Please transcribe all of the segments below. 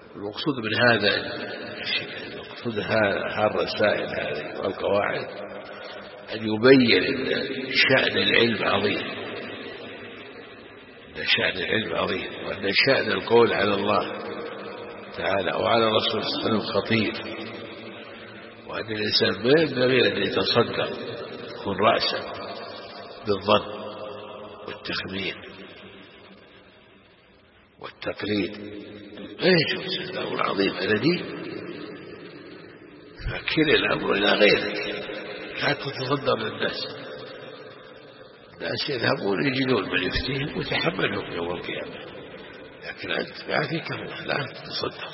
المقصود من هذا المقصود الرسائل هذه والقواعد أن يبين أن شأن العلم عظيم، أن شأن العلم عظيم، وأن شأن القول على الله تعالى وعلى رسول صلى الله عليه وسلم خطير، وأن الإنسان ما ينبغي أن يتصدر يكون رأسا بالظن والتخمين والتقليد، لا يجوز. الأمر عظيم، هذا دين، فكل الأمر إلى غيرك، لا تتصدر للناس. الناس يذهبون يجدون من يفتيهم ويتحملهم يوم القيامة، لكن أنت ما فيك الله، لا تتصدر،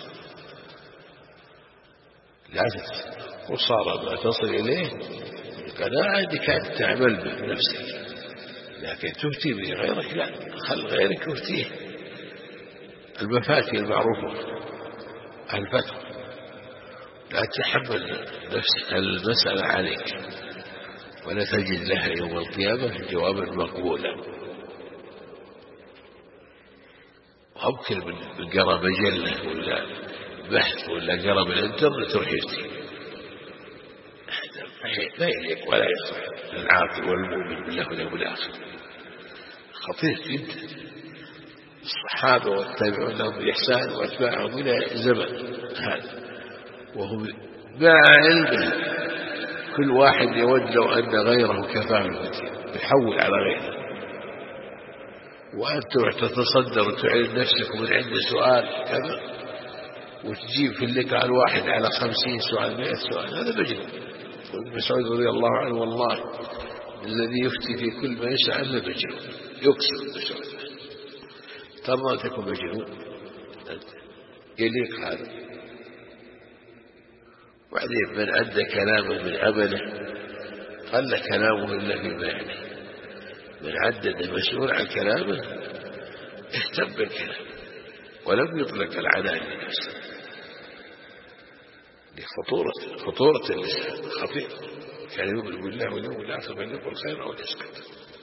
لا تتصدر. وصار ما تصل إليه القناعة أنك أنت تعمل بنفسك، لكن تفتي به غيرك لا، خل غيرك يفتيه. المفاتي المعروفة الفتوى، لا تحمل نفسك المسألة عليك، ولا تجد لها يوم القيامة جوابا مقبولا. وأمكن من قرأ مجلة ولا بحث ولا قرأ من الانترنت تروح يفتي، لا يليق ولا يصح للعاقل والمؤمن بالله واليوم الآخر، خطير جدا. الصحابة والتابعون لهم بإحسان وأتباعهم إلى زمن هذا، وهم مع علمه كل واحد يود لو أن غيره كفاه الفتية، يحول على غيره، وأنت تتصدر وتعلم نفسك ومن عند سؤال كذا وتجيب في اللقاء الواحد على 50 سؤال 100 سؤال، هذا مجنون. ابن مسعود رضي الله عنه والله الذي يفتي في كل ما يسأل مجنون، يقسم بسؤال. ترى تكون مجنون يليق هذا؟ وبعدين من أدى كلامه من عمله قل كلامه إلا فيما يعني، من عدد المسؤول عن كلامه اهتم بالكلام ولم يطلق العنان لنفسه، لخطورة اللسان خطير. كان يؤمن بالله واليوم الآخر فليقل خيرا أو ليسكت.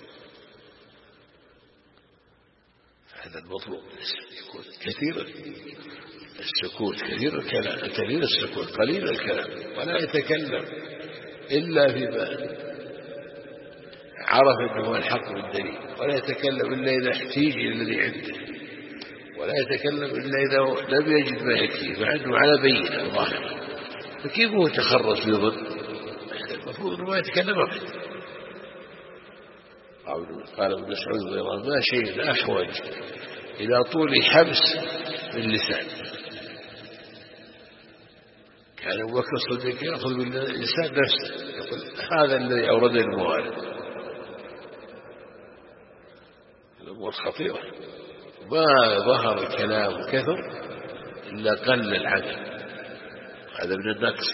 هذا المطلوب، يكون كثير السكوت، كثير الكلام، كثير السكوت، قليل الكلام، ولا يتكلم إلا فيما عرف أنه هو الحق بالدليل، ولا يتكلم إلا إذا احتيج إلى الذي عنده، ولا يتكلم إلا إذا لم يجد ما يكفيه مع أنه على بينة ظاهرة. فكيف هو تخرص بظن؟ المفروض أنه ما يتكلم أبدا. قال ابن مسعود رضي الله عنه ما شيء أحوج إلى طول حبس من لسان. كان أبو بكر الصديق يأخذ باللسان نفسه، يقول هذا الذي أورد الموارد. الأمور خطيرة، ما ظهر الكلام كثر إلا قل العمل، هذا من النقص.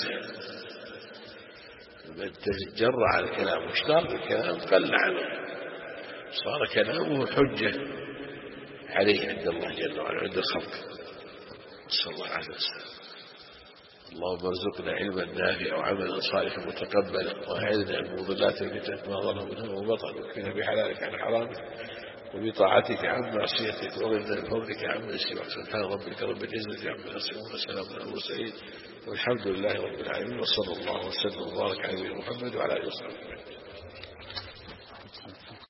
من تجرع على الكلام واشتغل بالكلام قل عمل، صار كلامه حجة عليه عند الله جل وعلا عند الخلق. صلى الله عليه وسلم. اللهم ارزقنا علما نافعا وعملا صالحا متقبلا، واعذنا من مضلات الفتن ما ظلم منها وبطن، وكفنا بحلالك عن حرامك وبطاعتك عن معصيتك، وغنى بفضلك عمن سواك. سبحان ربك رب العزة عما يصفون وسلام على المرسلين والحمد لله رب العالمين، وصلى الله وسلم وبارك على نبينا محمد وعلى اله وصحبه.